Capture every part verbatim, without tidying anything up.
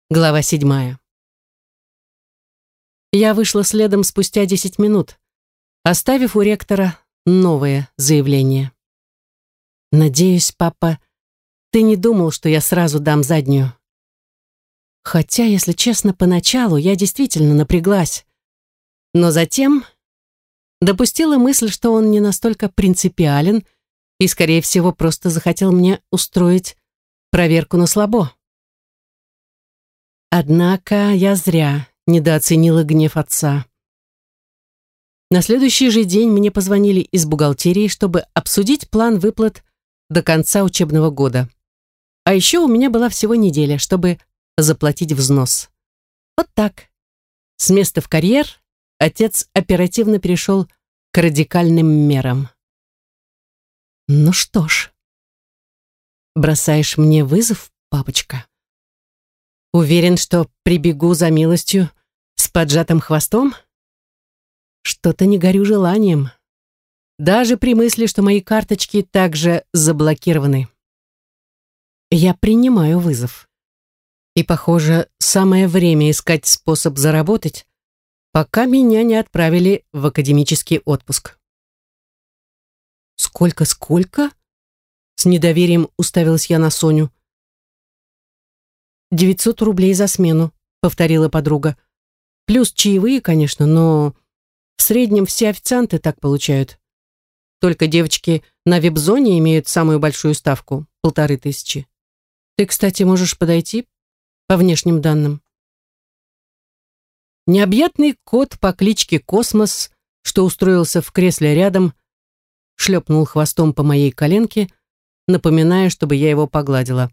Глава седьмая. Я вышла следом спустя десять минут, оставив у ректора новое заявление. «Надеюсь, папа, ты не думал, что я сразу дам заднюю?» Хотя, если честно, поначалу я действительно напряглась, но затем допустила мысль, что он не настолько принципиален и, скорее всего, просто захотел мне устроить проверку на слабо. Однако я зря недооценила гнев отца. На следующий же день мне позвонили из бухгалтерии, чтобы обсудить план выплат до конца учебного года. А еще у меня была всего неделя, чтобы заплатить взнос. Вот так. С места в карьер отец оперативно перешел к радикальным мерам. Ну что ж, бросаешь мне вызов, папочка? Уверен, что прибегу за милостью с поджатым хвостом? Что-то не горю желанием. Даже при мысли, что мои карточки также заблокированы. Я принимаю вызов. И, похоже, самое время искать способ заработать, пока меня не отправили в академический отпуск. «Сколько-сколько?» С недоверием уставилась я на Соню. «Девятьсот рублей за смену», — повторила подруга. «Плюс чаевые, конечно, но в среднем все официанты так получают. Только девочки на вип-зоне имеют самую большую ставку — полторы тысячи. Ты, кстати, можешь подойти по внешним данным». Необъятный кот по кличке Космос, что устроился в кресле рядом, шлепнул хвостом по моей коленке, напоминая, чтобы я его погладила.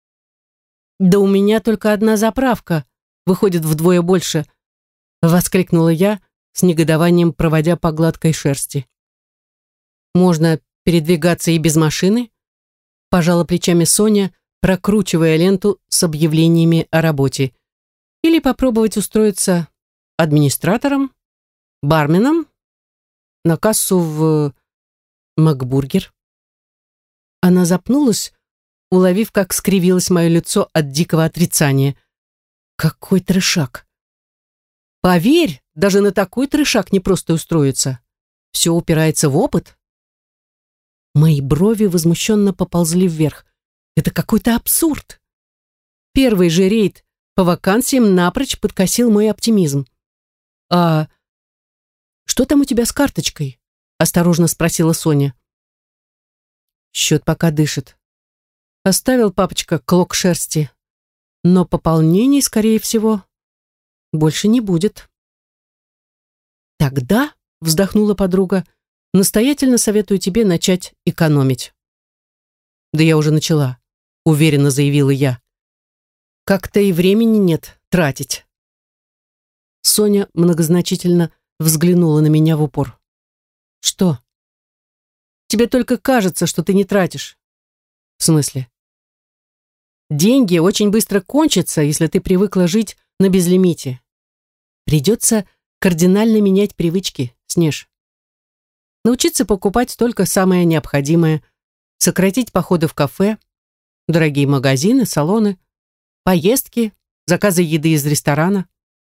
«Да у меня только одна заправка, выходит вдвое больше», — воскликнула я, с негодованием проводя по гладкой шерсти. «Можно передвигаться и без машины?» — пожала плечами Соня, прокручивая ленту с объявлениями о работе. «Или попробовать устроиться администратором, барменом, на кассу в Макбургер». Она запнулась, уловив, как скривилось мое лицо от дикого отрицания. Какой трешак! Поверь, даже на такой трешак не просто устроиться. Все упирается в опыт. Мои брови возмущенно поползли вверх. Это какой-то абсурд. Первый же рейд по вакансиям напрочь подкосил мой оптимизм. «А что там у тебя с карточкой?» — осторожно спросила Соня. Счет пока дышит. Оставил папочка клок шерсти, но пополнений, скорее всего, больше не будет. «Тогда, — вздохнула подруга, — настоятельно советую тебе начать экономить». «Да я уже начала», — уверенно заявила я. «Как-то и времени нет тратить». Соня многозначительно взглянула на меня в упор. «Что? Тебе только кажется, что ты не тратишь». «В смысле?» «Деньги очень быстро кончатся, если ты привыкла жить на безлимите. Придется кардинально менять привычки, Снеж. Научиться покупать только самое необходимое, сократить походы в кафе, дорогие магазины, салоны, поездки, заказы еды из ресторана».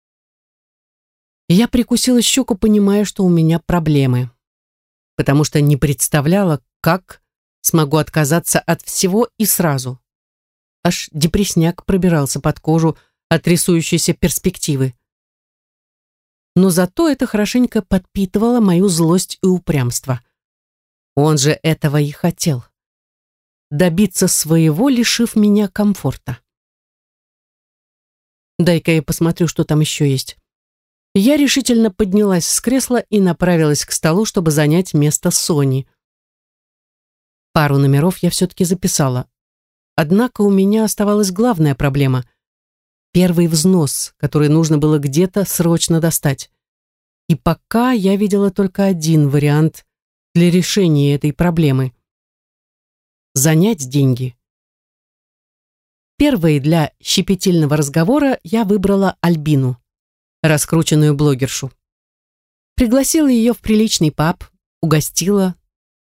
Я прикусила щеку, понимая, что у меня проблемы, потому что не представляла, как смогу отказаться от всего и сразу. Аж депресняк пробирался под кожу от рисующейся перспективы. Но зато это хорошенько подпитывало мою злость и упрямство. Он же этого и хотел. Добиться своего, лишив меня комфорта. «Дай-ка я посмотрю, что там еще есть». Я решительно поднялась с кресла и направилась к столу, чтобы занять место Сони. Пару номеров я все-таки записала. Однако у меня оставалась главная проблема — первый взнос, который нужно было где-то срочно достать. И пока я видела только один вариант для решения этой проблемы — занять деньги. Первой для щепетильного разговора я выбрала Альбину, раскрученную блогершу. Пригласила ее в приличный паб, угостила,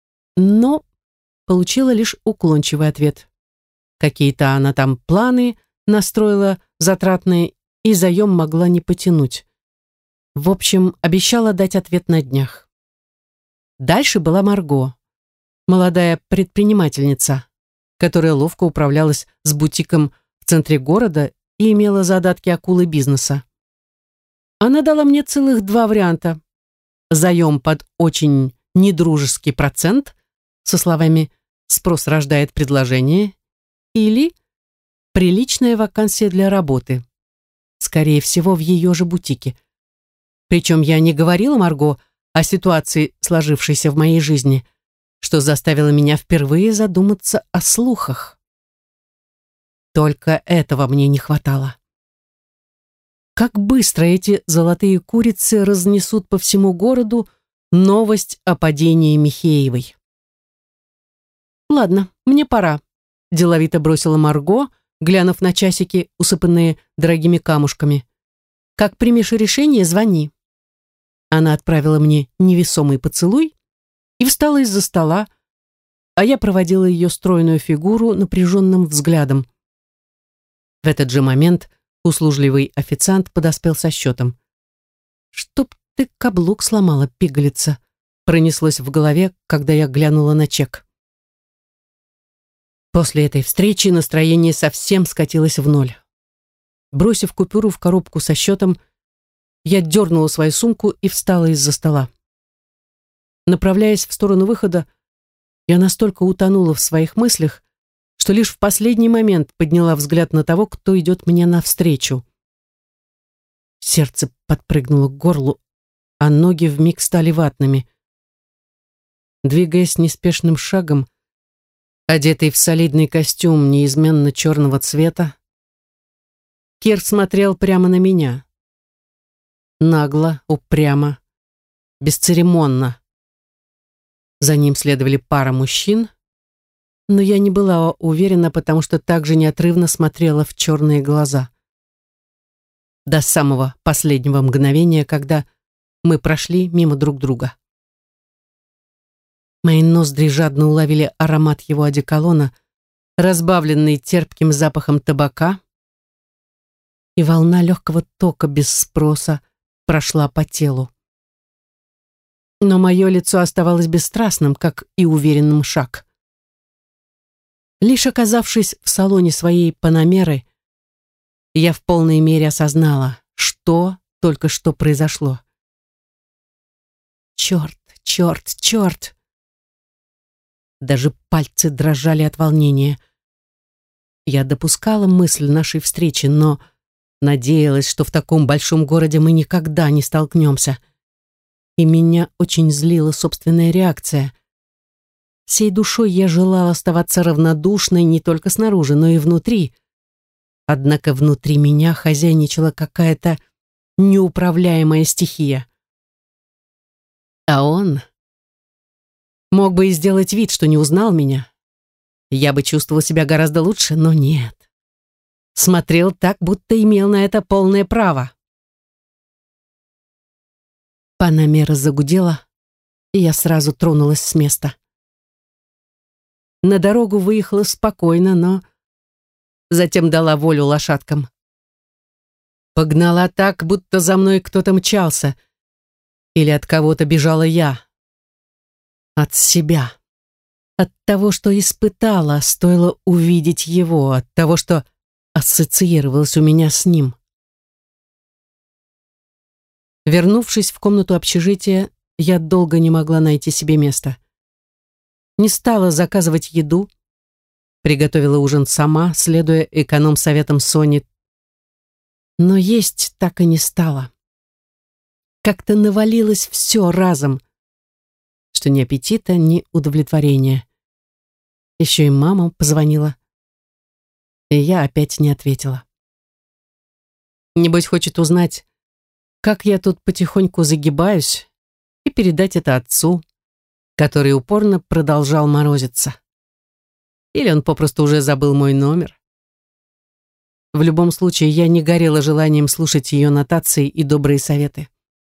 но получила лишь уклончивый ответ. Какие-то она там планы настроила затратные, и заем могла не потянуть. В общем, обещала дать ответ на днях. Дальше была Марго, молодая предпринимательница, которая ловко управлялась с бутиком в центре города и имела задатки акулы бизнеса. Она дала мне целых два варианта. Заем под очень недружеский процент со словами «спрос рождает предложение» или «приличная вакансия для работы», скорее всего, в ее же бутике. Причем я не говорила Марго о ситуации, сложившейся в моей жизни, что заставило меня впервые задуматься о слухах. Только этого мне не хватало. Как быстро эти золотые курицы разнесут по всему городу новость о падении Михеевой. «Ладно, мне пора», — деловито бросила Марго, глянув на часики, усыпанные дорогими камушками. «Как примешь решение, звони». Она отправила мне невесомый поцелуй и встала из-за стола, а я проводила ее стройную фигуру напряженным взглядом. В этот же момент услужливый официант подоспел со счетом. «Чтоб ты каблук сломала, пигалица», пронеслось в голове, когда я глянула на чек. После этой встречи настроение совсем скатилось в ноль. Бросив купюру в коробку со счетом, я дернула свою сумку и встала из-за стола. Направляясь в сторону выхода, я настолько утонула в своих мыслях, что лишь в последний момент подняла взгляд на того, кто идет мне навстречу. Сердце подпрыгнуло к горлу, а ноги вмиг стали ватными. Двигаясь неспешным шагом, одетый в солидный костюм неизменно черного цвета, Кир смотрел прямо на меня. Нагло, упрямо, бесцеремонно. За ним следовали пара мужчин, но я не была уверена, потому что также неотрывно смотрела в черные глаза. До самого последнего мгновения, когда мы прошли мимо друг друга. Мои ноздри жадно уловили аромат его одеколона, разбавленный терпким запахом табака, и волна легкого тока без спроса прошла по телу. Но мое лицо оставалось бесстрастным, как и уверенным шаг. Лишь оказавшись в салоне своей Панамеры, я в полной мере осознала, что только что произошло. Черт, черт, черт! Даже пальцы дрожали от волнения. Я допускала мысль нашей встречи, но надеялась, что в таком большом городе мы никогда не столкнемся. И меня очень злила собственная реакция. Всей душой я желала оставаться равнодушной не только снаружи, но и внутри. Однако внутри меня хозяйничала какая-то неуправляемая стихия. А он мог бы и сделать вид, что не узнал меня. Я бы чувствовал себя гораздо лучше, но нет. Смотрел так, будто имел на это полное право. Панамера загудела, и я сразу тронулась с места. На дорогу выехала спокойно, но затем дала волю лошадкам. Погнала так, будто за мной кто-то мчался, или от кого-то бежала я. От себя. От того, что испытала, стоило увидеть его, от того, что ассоциировалось у меня с ним. Вернувшись в комнату общежития, я долго не могла найти себе места. Не стала заказывать еду, приготовила ужин сама, следуя эконом-советам Сони, но есть так и не стала. Как-то навалилось все разом, что ни аппетита, ни удовлетворения. Еще и мама позвонила, и я опять не ответила. Небось, хочет узнать, как я тут потихоньку загибаюсь, и передать это отцу, который упорно продолжал морозиться. Или он попросту уже забыл мой номер. В любом случае, я не горела желанием слушать ее нотации и добрые советы.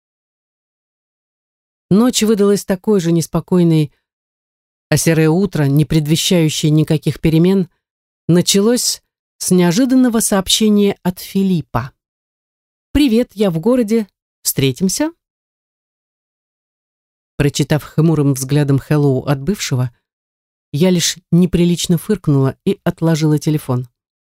Ночь выдалась такой же неспокойной, а серое утро, не предвещающее никаких перемен, началось с неожиданного сообщения от Филиппа. «Привет, я в городе. Встретимся?» Прочитав хмурым взглядом «Hello» от бывшего, я лишь неприлично фыркнула и отложила телефон.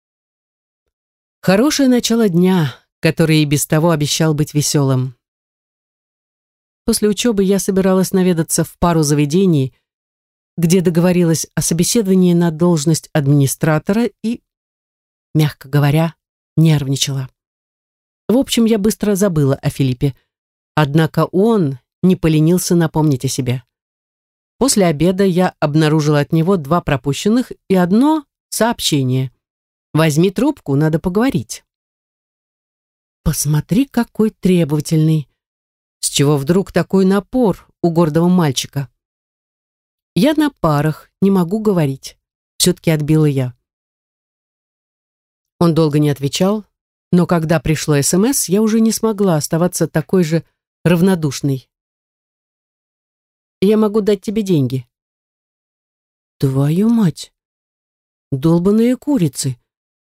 Хорошее начало дня, который и без того обещал быть веселым. После учебы я собиралась наведаться в пару заведений, где договорилась о собеседовании на должность администратора и, мягко говоря, нервничала. В общем, я быстро забыла о Филиппе, однако он не поленился напомнить о себе. После обеда я обнаружила от него два пропущенных и одно сообщение. «Возьми трубку, надо поговорить». Посмотри, какой требовательный. С чего вдруг такой напор у гордого мальчика? Я на парах, не могу говорить. Все-таки отбила я. Он долго не отвечал, но когда пришло СМС, я уже не смогла оставаться такой же равнодушной. «Я могу дать тебе деньги». Твою мать! Долбаные курицы!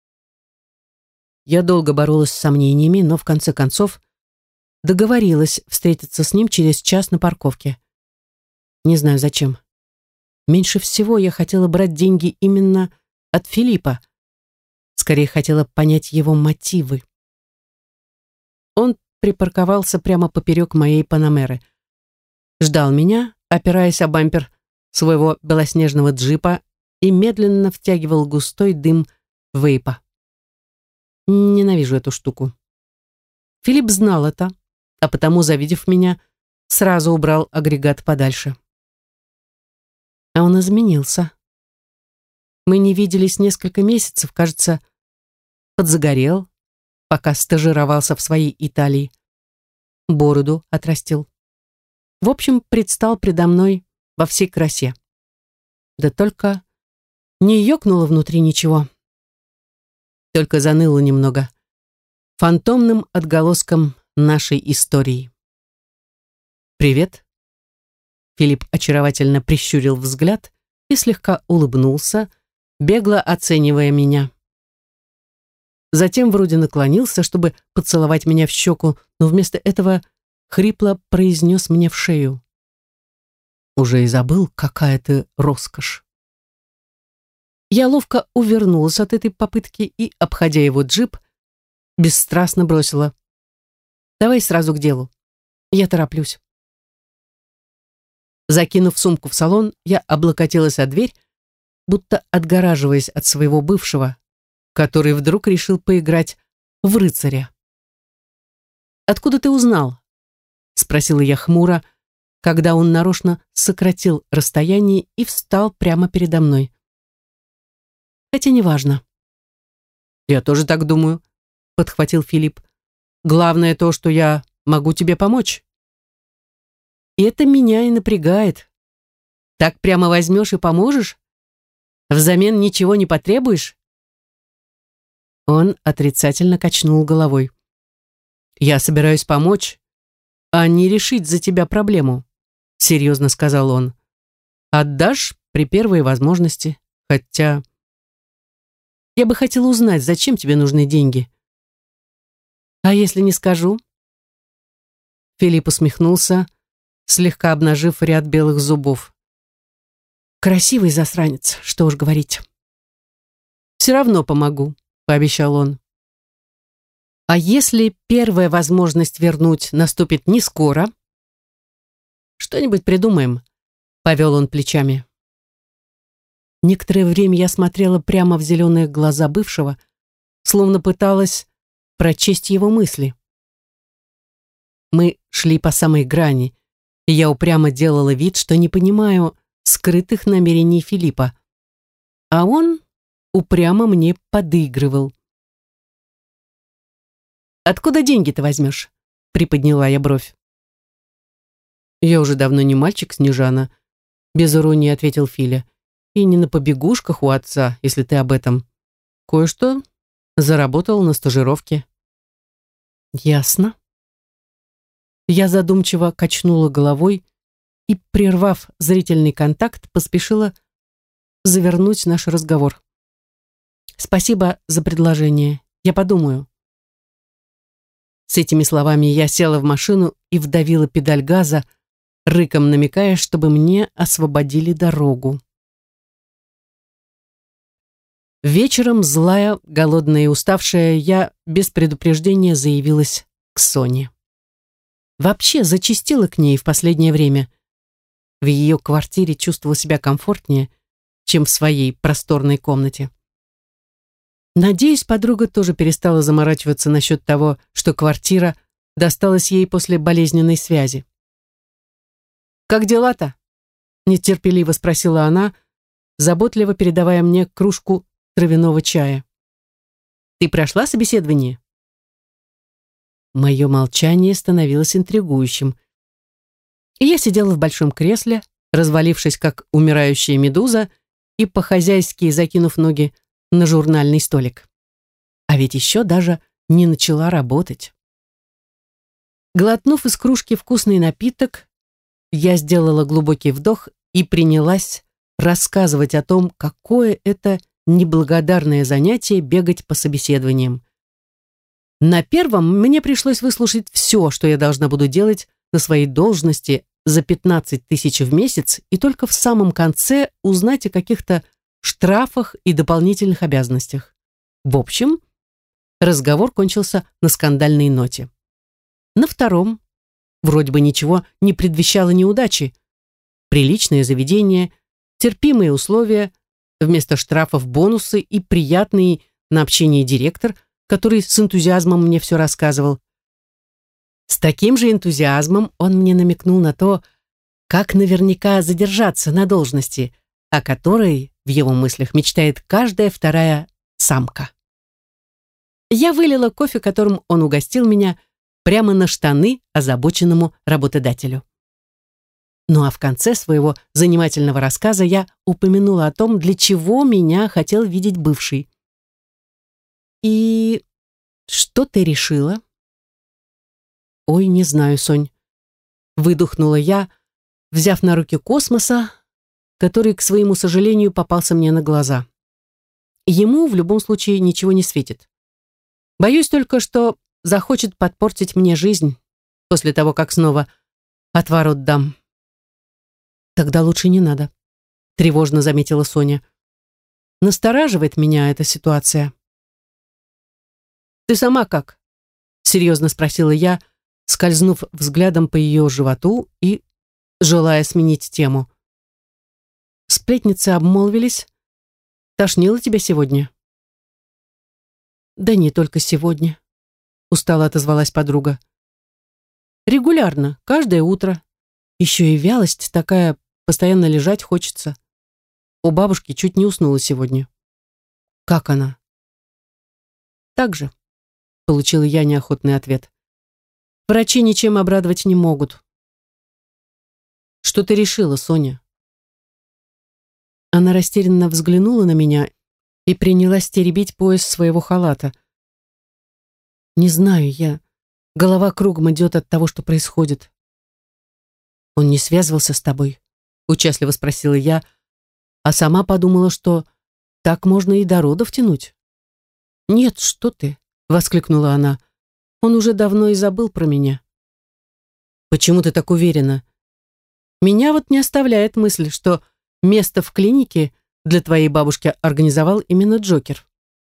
Я долго боролась с сомнениями, но в конце концов договорилась встретиться с ним через час на парковке. Не знаю зачем. Меньше всего я хотела брать деньги именно от Филиппа. Скорее хотела понять его мотивы. Он припарковался прямо поперек моей Панамеры. Ждал меня, опираясь о бампер своего белоснежного джипа, и медленно втягивал густой дым вейпа. Ненавижу эту штуку. Филипп знал это, а потому, завидев меня, сразу убрал агрегат подальше. А он изменился. Мы не виделись несколько месяцев, кажется, подзагорел, пока стажировался в своей Италии. Бороду отрастил. В общем, предстал предо мной во всей красе. Да только не ёкнуло внутри ничего. Только заныло немного. Фантомным отголоском нашей истории. «Привет». Филипп очаровательно прищурил взгляд и слегка улыбнулся, бегло оценивая меня. Затем вроде наклонился, чтобы поцеловать меня в щеку, но вместо этого хрипло произнес мне в шею. «Уже и забыл, какая ты роскошь». Я ловко увернулась от этой попытки и, обходя его джип, бесстрастно бросила: «Давай сразу к делу. Я тороплюсь». Закинув сумку в салон, я облокотилась о дверь, будто отгораживаясь от своего бывшего, который вдруг решил поиграть в рыцаря. «Откуда ты узнал?» — спросила я хмуро, когда он нарочно сократил расстояние и встал прямо передо мной. Хотя неважно. «Я тоже так думаю», — подхватил Филипп. «Главное то, что я могу тебе помочь». И это меня и напрягает. Так прямо возьмешь и поможешь? Взамен ничего не потребуешь? Он отрицательно качнул головой. «Я собираюсь помочь, а не решить за тебя проблему», — серьезно сказал он. «Отдашь при первой возможности, хотя...» «Я бы хотела узнать, зачем тебе нужны деньги». «А если не скажу?» Филипп усмехнулся, слегка обнажив ряд белых зубов. «Красивый засранец, что уж говорить». «Все равно помогу», — пообещал он. «А если первая возможность вернуть наступит не скоро?» «Что-нибудь придумаем», — повел он плечами. Некоторое время я смотрела прямо в зеленые глаза бывшего, словно пыталась прочесть его мысли. Мы шли по самой грани, и я упрямо делала вид, что не понимаю скрытых намерений Филиппа, а он упрямо мне подыгрывал. «Откуда деньги-то возьмешь?» — приподняла я бровь. «Я уже давно не мальчик, Снежана», — без иронии ответил Филя. «И не на побегушках у отца, если ты об этом. Кое-что заработал на стажировке». «Ясно». Я задумчиво качнула головой и, прервав зрительный контакт, поспешила завернуть наш разговор. Спасибо за предложение. Я подумаю. С этими словами я села в машину и вдавила педаль газа, рыком намекая, чтобы мне освободили дорогу. Вечером, злая, голодная и уставшая, я без предупреждения заявилась к Соне. Вообще зачастила к ней в последнее время. В ее квартире чувствовала себя комфортнее, чем в своей просторной комнате. Надеюсь, подруга тоже перестала заморачиваться насчет того, что квартира досталась ей после болезненной связи. «Как дела-то?» — нетерпеливо спросила она, заботливо передавая мне кружку травяного чая. «Ты прошла собеседование?» Мое молчание становилось интригующим. И я сидела в большом кресле, развалившись, как умирающая медуза, и по-хозяйски закинув ноги на журнальный столик. А ведь еще даже не начала работать. Глотнув из кружки вкусный напиток, я сделала глубокий вдох и принялась рассказывать о том, какое это неблагодарное занятие бегать по собеседованиям. На первом мне пришлось выслушать все, что я должна буду делать на своей должности за пятнадцать тысяч в месяц, и только в самом конце узнать о каких-то штрафах и дополнительных обязанностях. В общем, разговор кончился на скандальной ноте. На втором вроде бы ничего не предвещало неудачи. Приличное заведение, терпимые условия, вместо штрафов бонусы и приятный на общение директор, который с энтузиазмом мне все рассказывал. С таким же энтузиазмом он мне намекнул на то, как наверняка задержаться на должности, о которой в его мыслях мечтает каждая вторая самка. Я вылила кофе, которым он угостил меня, прямо на штаны озабоченному работодателю. Ну а в конце своего занимательного рассказа я упомянула о том, для чего меня хотел видеть бывший. «И что ты решила?» «Ой, не знаю, Сонь», — выдохнула я, взяв на руки Космоса, который, к своему сожалению, попался мне на глаза. Ему в любом случае ничего не светит. Боюсь только, что захочет подпортить мне жизнь после того, как снова отворот дам. «Тогда лучше не надо», — тревожно заметила Соня. «Настораживает меня эта ситуация». «Ты сама как?» — серьезно спросила я, скользнув взглядом по ее животу и желая сменить тему. Сплетницы обмолвились. «Тошнило тебя сегодня?» «Да не только сегодня», — устало отозвалась подруга. «Регулярно, каждое утро. Еще и вялость такая, постоянно лежать хочется. У бабушки чуть не уснула сегодня». «Как она?» «Так же», — получила я неохотный ответ. «Врачи ничем обрадовать не могут». «Что ты решила, Соня?» Она растерянно взглянула на меня и принялась теребить пояс своего халата. «Не знаю, я... Голова кругом идет от того, что происходит». «Он не связывался с тобой?» — участливо спросила я, а сама подумала, что так можно и до родов тянуть. «Нет, что ты!» — воскликнула она. «Он уже давно и забыл про меня». «Почему ты так уверена?» «Меня вот не оставляет мысль, что место в клинике для твоей бабушки организовал именно Джокер».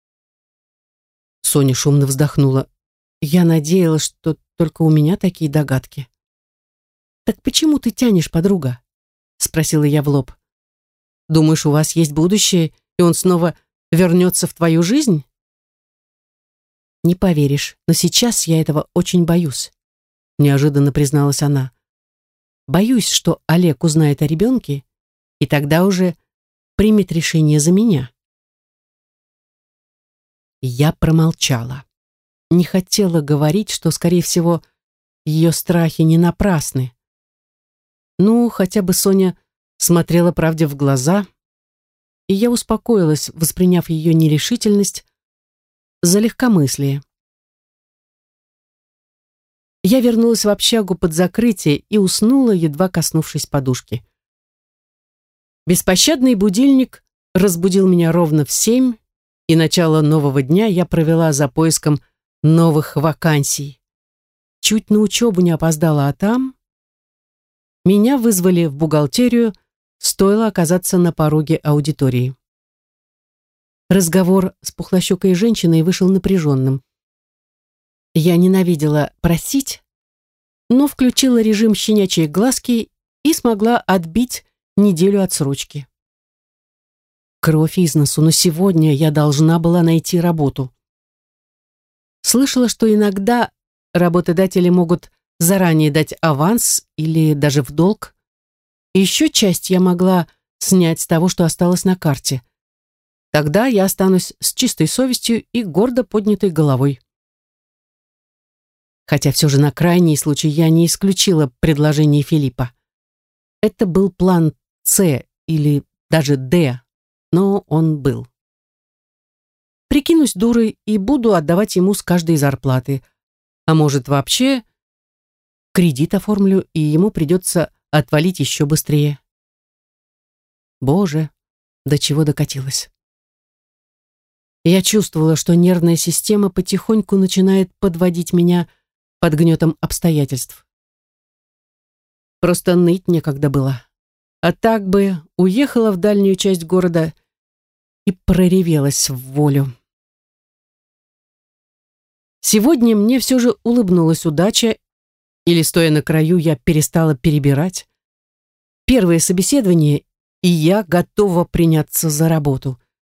Соня шумно вздохнула. «Я надеялась, что только у меня такие догадки». «Так почему ты тянешь, подруга?» — спросила я в лоб. «Думаешь, у вас есть будущее, и он снова вернется в твою жизнь?» «Не поверишь, но сейчас я этого очень боюсь», — неожиданно призналась она. «Боюсь, что Олег узнает о ребенке, и тогда уже примет решение за меня». Я промолчала. Не хотела говорить, что, скорее всего, ее страхи не напрасны. Ну, хотя бы Соня смотрела правде в глаза, и я успокоилась, восприняв ее нерешительность за легкомыслие. Я вернулась в общагу под закрытие и уснула, едва коснувшись подушки. Беспощадный будильник разбудил меня ровно в семь, и начало нового дня я провела за поиском новых вакансий. Чуть на учебу не опоздала, а там... Меня вызвали в бухгалтерию, стоило оказаться на пороге аудитории. Разговор с пухлощекой женщиной вышел напряженным. Я ненавидела просить, но включила режим щенячьей глазки и смогла отбить неделю отсрочки. Кровь из носу, но сегодня я должна была найти работу. Слышала, что иногда работодатели могут заранее дать аванс или даже в долг. Еще часть я могла снять с того, что осталось на карте. Тогда я останусь с чистой совестью и гордо поднятой головой. Хотя все же на крайний случай я не исключила предложение Филиппа. Это был план С или даже Д, но он был. Прикинусь дурой и буду отдавать ему с каждой зарплаты. А может, вообще кредит оформлю, и ему придется отвалить еще быстрее. Боже, до чего докатилась. Я чувствовала, что нервная система потихоньку начинает подводить меня под гнетом обстоятельств. Просто ныть некогда было. А так бы уехала в дальнюю часть города и проревелась в волю. Сегодня мне все же улыбнулась удача, или, стоя на краю, я перестала перебирать. Первое собеседование, и я готова приняться за работу.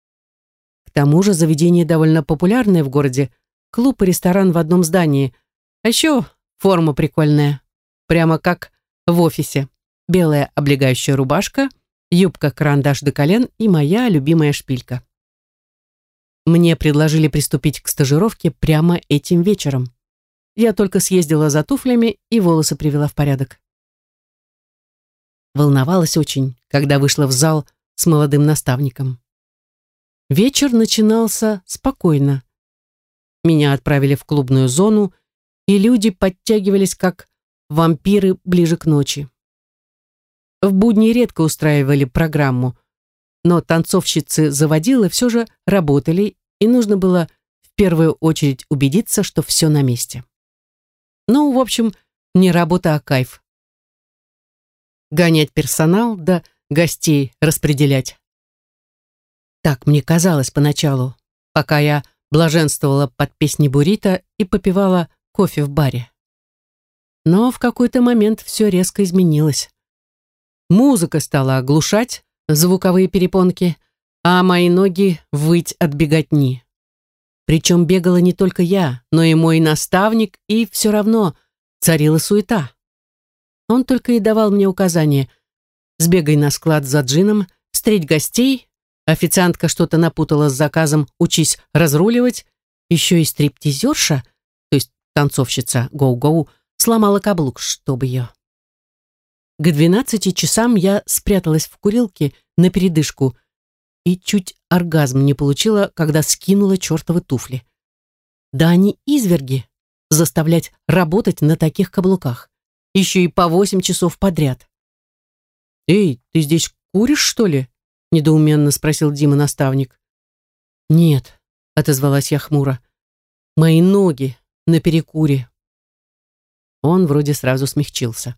К тому же заведение довольно популярное в городе, клуб и ресторан в одном здании, а еще форма прикольная, прямо как в офисе. Белая облегающая рубашка, юбка-карандаш до колен и моя любимая шпилька. Мне предложили приступить к стажировке прямо этим вечером. Я только съездила за туфлями и волосы привела в порядок. Волновалась очень, когда вышла в зал с молодым наставником. Вечер начинался спокойно. Меня отправили в клубную зону, и люди подтягивались как вампиры ближе к ночи. В будни редко устраивали программу, но танцовщицы-заводилы все же работали, и нужно было в первую очередь убедиться, что все на месте. Ну, в общем, не работа, а кайф. Гонять персонал, да гостей распределять. Так мне казалось поначалу, пока я блаженствовала под песни буррито и попивала кофе в баре. Но в какой-то момент все резко изменилось. Музыка стала оглушать звуковые перепонки, а мои ноги выть от беготни. Причем бегала не только я, но и мой наставник, и все равно царила суета. Он только и давал мне указания: сбегай на склад за джином, встреть гостей, официантка что-то напутала с заказом, учись разруливать, еще и стриптизерша, то есть танцовщица гоу-гоу, сломала каблук, чтобы ее. К двенадцати часам я спряталась в курилке на передышку и чуть оргазм не получила, когда скинула чертовы туфли. Да они изверги, заставлять работать на таких каблуках, еще и по восемь часов подряд. «Эй, ты здесь куришь, что ли?» — недоуменно спросил Дима-наставник. «Нет», — отозвалась я хмуро, — «мои ноги на перекуре». Он вроде сразу смягчился.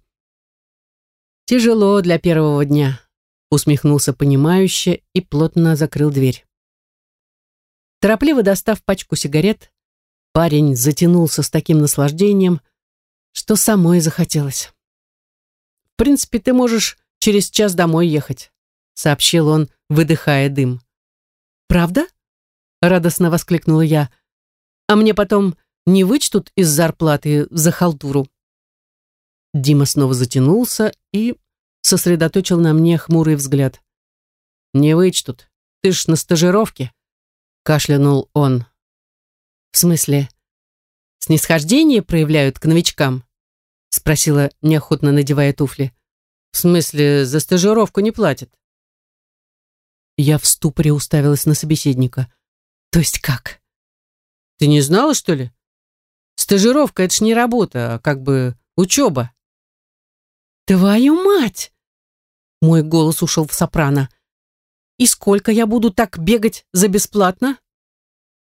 «Тяжело для первого дня», — усмехнулся понимающе и плотно закрыл дверь. Торопливо достав пачку сигарет, парень затянулся с таким наслаждением, что самой захотелось. «В принципе, ты можешь через час домой ехать», — сообщил он, выдыхая дым. «Правда?» — радостно воскликнула я. «А мне потом не вычтут из зарплаты за халтуру?» Дима снова затянулся и сосредоточил на мне хмурый взгляд. «Не вычтут, ты ж на стажировке», — кашлянул он. «В смысле, снисхождение проявляют к новичкам?» — спросила, неохотно надевая туфли. «В смысле, за стажировку не платят?» Я в ступоре уставилась на собеседника. «То есть как?» «Ты не знала, что ли? Стажировка — это ж не работа, а как бы учеба». «Твою мать!» Мой голос ушел в сопрано. «И сколько я буду так бегать за бесплатно?»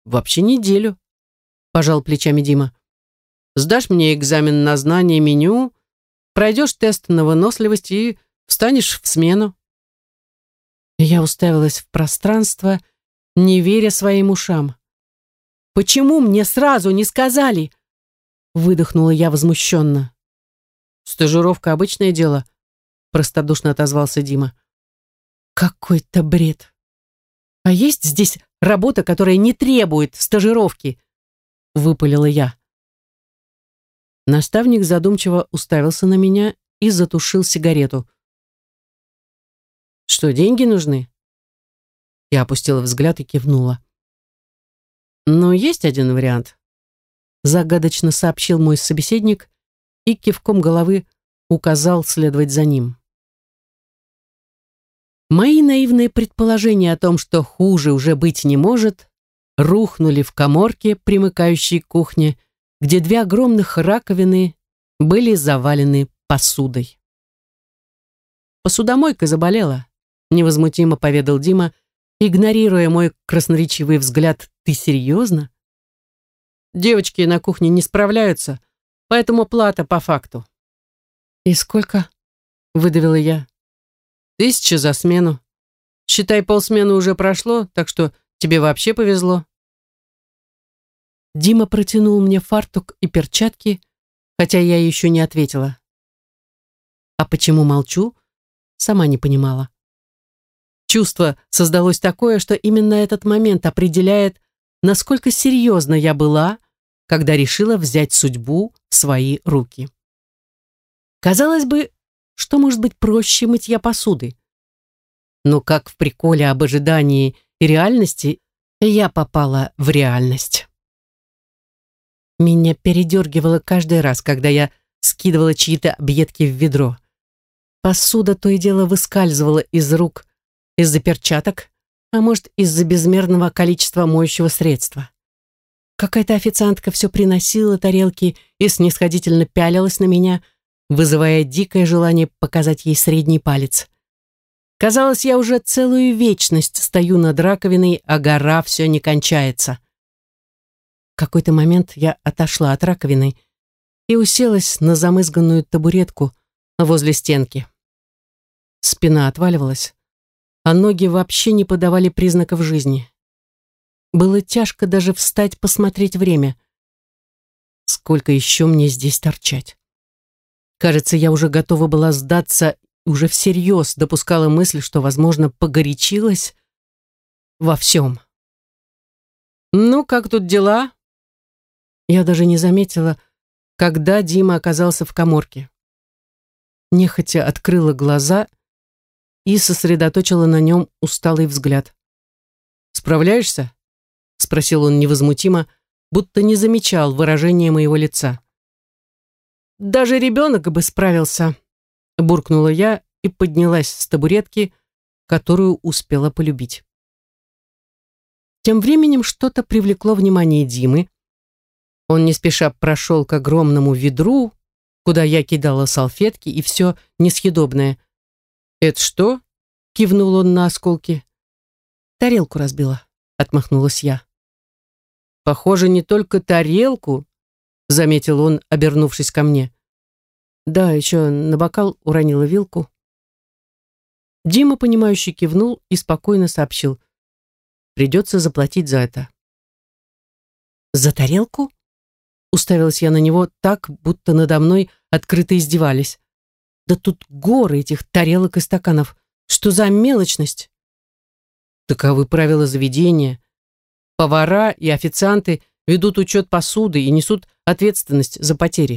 Вообще неделю, пожал плечами Дима. Сдашь мне экзамен на знание меню, пройдешь тест на выносливость и встанешь в смену. Я уставилась в пространство, не веря своим ушам. «Почему мне сразу не сказали?» Выдохнула я возмущенно. «Стажировка — обычное дело», — простодушно отозвался Дима. «Какой-то бред. А есть здесь работа, которая не требует стажировки?» — выпалила я. Наставник задумчиво уставился на меня и затушил сигарету. «Что, деньги нужны?» Я опустила взгляд и кивнула. «Но есть один вариант», — загадочно сообщил мой собеседник и кивком головы указал следовать за ним. Мои наивные предположения о том, что хуже уже быть не может, рухнули в каморке, примыкающей к кухне, где две огромных раковины были завалены посудой. «Посудомойка заболела», — невозмутимо поведал Дима, игнорируя мой красноречивый взгляд. «Ты серьезно?» «Девочки на кухне не справляются, поэтому плата по факту». «И сколько?» — выдавила я. «Тысяча за смену. Считай, полсмены уже прошло, так что тебе вообще повезло». Дима протянул мне фартук и перчатки, хотя я еще не ответила. А почему молчу, сама не понимала. Чувство создалось такое, что именно этот момент определяет, насколько серьезно я была, когда решила взять судьбу в свои руки. Казалось бы, что может быть проще мытья посуды? Но как в приколе об ожидании и реальности, я попала в реальность. Меня передергивало каждый раз, когда я скидывала чьи-то объедки в ведро. Посуда то и дело выскальзывала из рук из-за перчаток, а может, из-за безмерного количества моющего средства. Какая-то официантка все приносила тарелки и снисходительно пялилась на меня, вызывая дикое желание показать ей средний палец. Казалось, я уже целую вечность стою над раковиной, а гора все не кончается. В какой-то момент я отошла от раковины и уселась на замызганную табуретку возле стенки. Спина отваливалась, а ноги вообще не подавали признаков жизни. Было тяжко даже встать посмотреть время. Сколько еще мне здесь торчать? Кажется, я уже готова была сдаться, уже всерьез допускала мысль, что, возможно, погорячилась во всем. «Ну, как тут дела?» Я даже не заметила, когда Дима оказался в каморке. Нехотя открыла глаза и сосредоточила на нем усталый взгляд. «Справляешься?» — спросил он невозмутимо, будто не замечал выражения моего лица. «Даже ребенок бы справился», — буркнула я и поднялась с табуретки, которую успела полюбить. Тем временем что-то привлекло внимание Димы. Он не спеша прошел к огромному ведру, куда я кидала салфетки и все несъедобное. «Это что?» — кивнул он на осколки. «Тарелку разбила», — отмахнулась я. «Похоже, не только тарелку», — заметил он, обернувшись ко мне. «Да, еще на бокал уронила вилку». Дима, понимающе кивнул и спокойно сообщил: «Придется заплатить за это». «За тарелку?» Уставилась я на него так, будто надо мной открыто издевались. «Да тут горы этих тарелок и стаканов. Что за мелочность?» «Таковы правила заведения. Повара и официанты ведут учет посуды и несут ответственность за потери».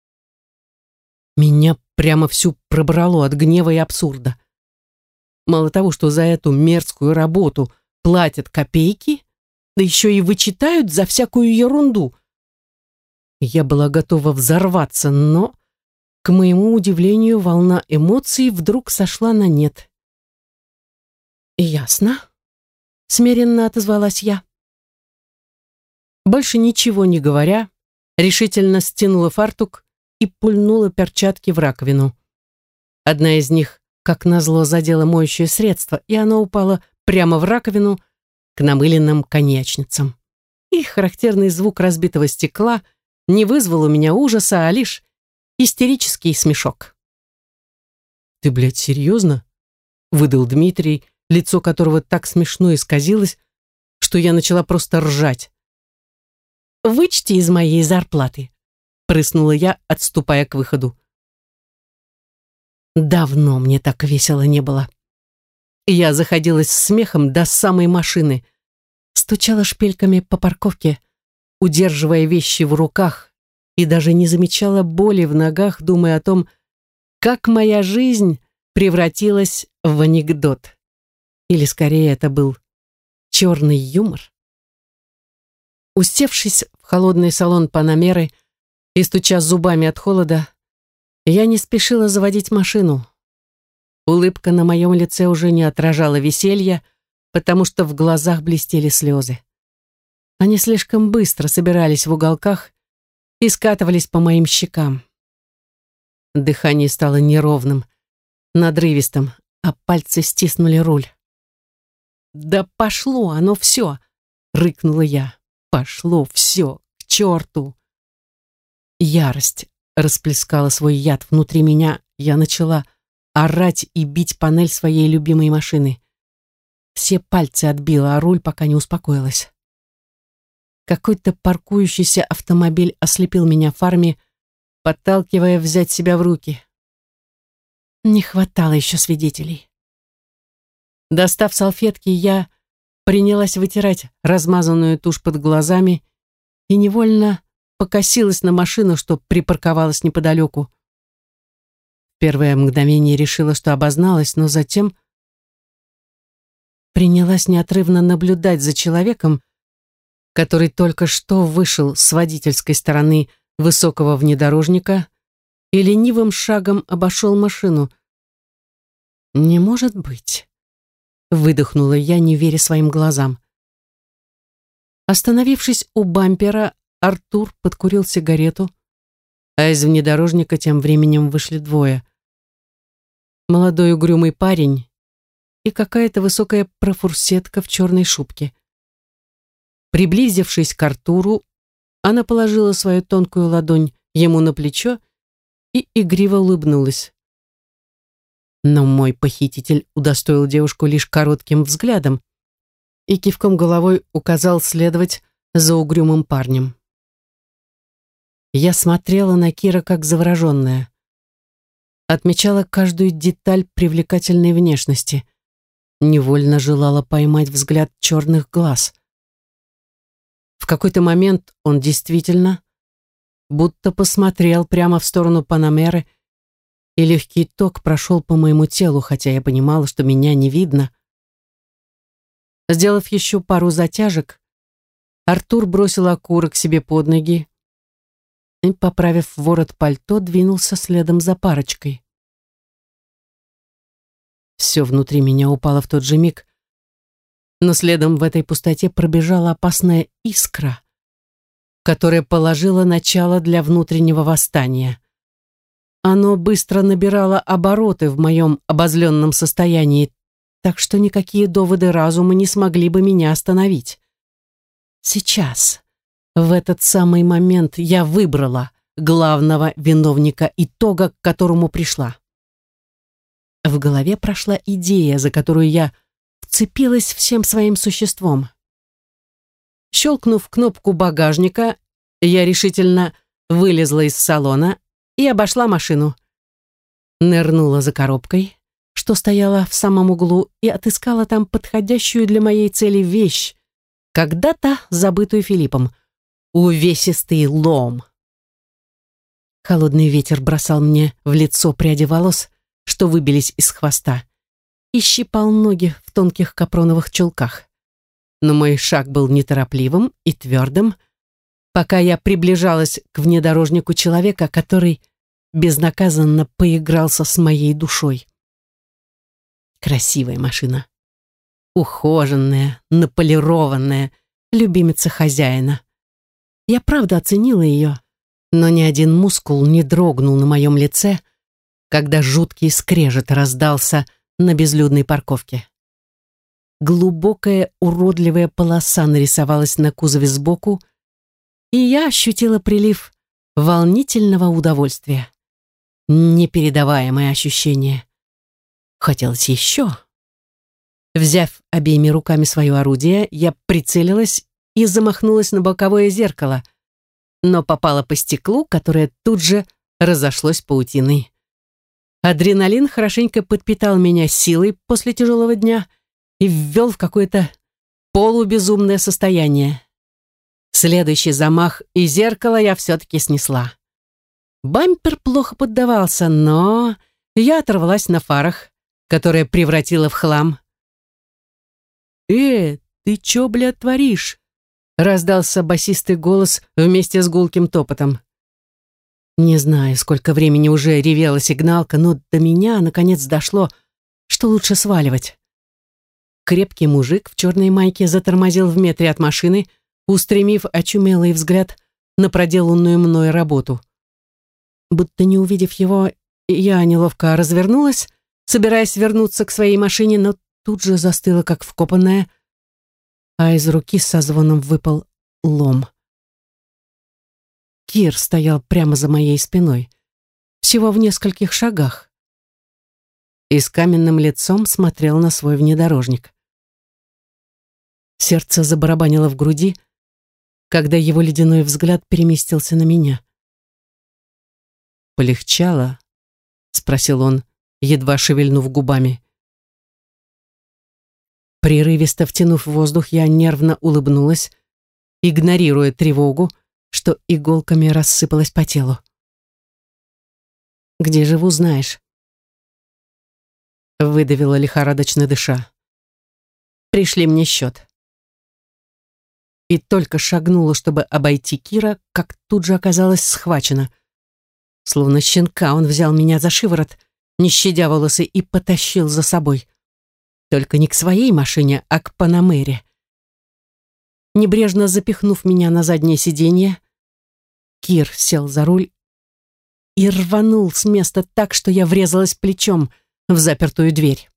Меня прямо всю пробрало от гнева и абсурда. Мало того, что за эту мерзкую работу платят копейки, да еще и вычитают за всякую ерунду. Я была готова взорваться, но, к моему удивлению, волна эмоций вдруг сошла на нет. «Ясно», — смиренно отозвалась я. Больше ничего не говоря, решительно стянула фартук и пульнула перчатки в раковину. Одна из них, как назло, задела моющее средство, и оно упало прямо в раковину к намыленным коньячницам. и характерный звук разбитого стекла не вызвал у меня ужаса, а лишь истерический смешок. «Ты, блядь, серьезно?» — выдал Дмитрий, лицо которого так смешно исказилось, что я начала просто ржать. «Вычти из моей зарплаты», — прыснула я, отступая к выходу. Давно мне так весело не было. Я заходилась смехом до самой машины, стучала шпильками по парковке, удерживая вещи в руках, и даже не замечала боли в ногах, думая о том, как моя жизнь превратилась в анекдот. Или скорее это был черный юмор. Усевшись в холодный салон Панамеры и стуча зубами от холода, я не спешила заводить машину. Улыбка на моем лице уже не отражала веселья, потому что в глазах блестели слезы. Они слишком быстро собирались в уголках и скатывались по моим щекам. Дыхание стало неровным, надрывистым, а пальцы стиснули руль. «Да пошло оно все!» — рыкнула я. «Пошло все к черту!» Ярость расплескала свой яд внутри меня. Я начала орать и бить панель своей любимой машины. Все пальцы отбила, а руль пока не успокоилась. Какой-то паркующийся автомобиль ослепил меня фарами, подталкивая взять себя в руки. Не хватало еще свидетелей. Достав салфетки, я принялась вытирать размазанную тушь под глазами и невольно покосилась на машину, что припарковалась неподалеку. Первое мгновение решила, что обозналась, но затем принялась неотрывно наблюдать за человеком, который только что вышел с водительской стороны высокого внедорожника и ленивым шагом обошел машину. «Не может быть!» — выдохнула я, не веря своим глазам. Остановившись у бампера, Артур подкурил сигарету, а из внедорожника тем временем вышли двое. Молодой угрюмый парень и какая-то высокая профурсетка в черной шубке. Приблизившись к Артуру, она положила свою тонкую ладонь ему на плечо и игриво улыбнулась. Но мой похититель удостоил девушку лишь коротким взглядом и кивком головой указал следовать за угрюмым парнем. Я смотрела на Кира как завороженная. Отмечала каждую деталь привлекательной внешности. Невольно желала поймать взгляд черных глаз. В какой-то момент он действительно будто посмотрел прямо в сторону Панамеры, и легкий ток прошел по моему телу, хотя я понимала, что меня не видно. Сделав еще пару затяжек, Артур бросил окурок себе под ноги и, поправив ворот пальто, двинулся следом за парочкой. Все внутри меня упало в тот же миг, но следом в этой пустоте пробежала опасная искра, которая положила начало для внутреннего восстания. Оно быстро набирало обороты в моем обозленном состоянии, так что никакие доводы разума не смогли бы меня остановить. Сейчас, в этот самый момент, я выбрала главного виновника итога, к которому пришла. В голове прошла идея, за которую я вцепилась всем своим существом. Щелкнув кнопку багажника, я решительно вылезла из салона и обошла машину. Нырнула за коробкой, что стояла в самом углу, и отыскала там подходящую для моей цели вещь, когда-то забытую Филиппом — увесистый лом. Холодный ветер бросал мне в лицо пряди волос, что выбились из хвоста, и щипал ноги в тонких капроновых чулках. Но мой шаг был неторопливым и твердым, пока я приближалась к внедорожнику человека, который безнаказанно поигрался с моей душой. Красивая машина. Ухоженная, наполированная, любимица хозяина. Я правда оценила ее, но ни один мускул не дрогнул на моем лице, когда жуткий скрежет раздался на безлюдной парковке. глубокая уродливая полоса нарисовалась на кузове сбоку, и я ощутила прилив волнительного удовольствия. Непередаваемое ощущение. Хотелось еще. Взяв обеими руками свое орудие, я прицелилась и замахнулась на боковое зеркало, но попала по стеклу, которое тут же разошлось паутиной. Адреналин хорошенько подпитал меня силой после тяжелого дня и ввел в какое-то полубезумное состояние. Следующий замах и зеркало я все-таки снесла. Бампер плохо поддавался, но я оторвалась на фарах, которые превратила в хлам. «Э, ты чё, блядь, творишь?» — раздался басистый голос вместе с гулким топотом. Не знаю, сколько времени уже ревела сигналка, но до меня наконец дошло, что лучше сваливать. Крепкий мужик в черной майке затормозил в метре от машины, устремив очумелый взгляд на проделанную мной работу. Будто не увидев его, я неловко развернулась, собираясь вернуться к своей машине, но тут же застыла, как вкопанная, а из руки со звоном выпал лом. Кир стоял прямо за моей спиной, всего в нескольких шагах, и с каменным лицом смотрел на свой внедорожник. Сердце забарабанило в груди, когда его ледяной взгляд переместился на меня. «Полегчало?» — спросил он, едва шевельнув губами. Прерывисто втянув воздух, я нервно улыбнулась, игнорируя тревогу, что иголками рассыпалась по телу. «Где живу, знаешь?» Выдавила лихорадочно дыша. «Пришли мне счет». И только шагнула, чтобы обойти Кира, как тут же оказалась схвачена. Словно щенка он взял меня за шиворот, не щадя волосы, и потащил за собой. Только не к своей машине, а к Панамере. Небрежно запихнув меня на заднее сиденье, Кир сел за руль и рванул с места так, что я врезалась плечом в запертую дверь.